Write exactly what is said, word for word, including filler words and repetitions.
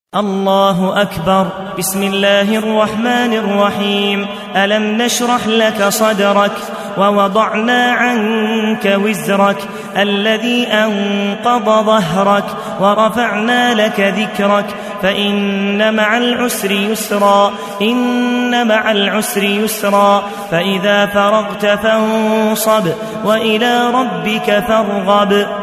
الله أكبر. بسم الله الرحمن الرحيم. ألم نشرح لك صدرك ووضعنا عنك وزرك الذي أنقض ظهرك ورفعنا لك ذكرك فإن مع العسر يسرا إن مع العسر يسرا فإذا فرغت فانصب وإلى ربك فارغب.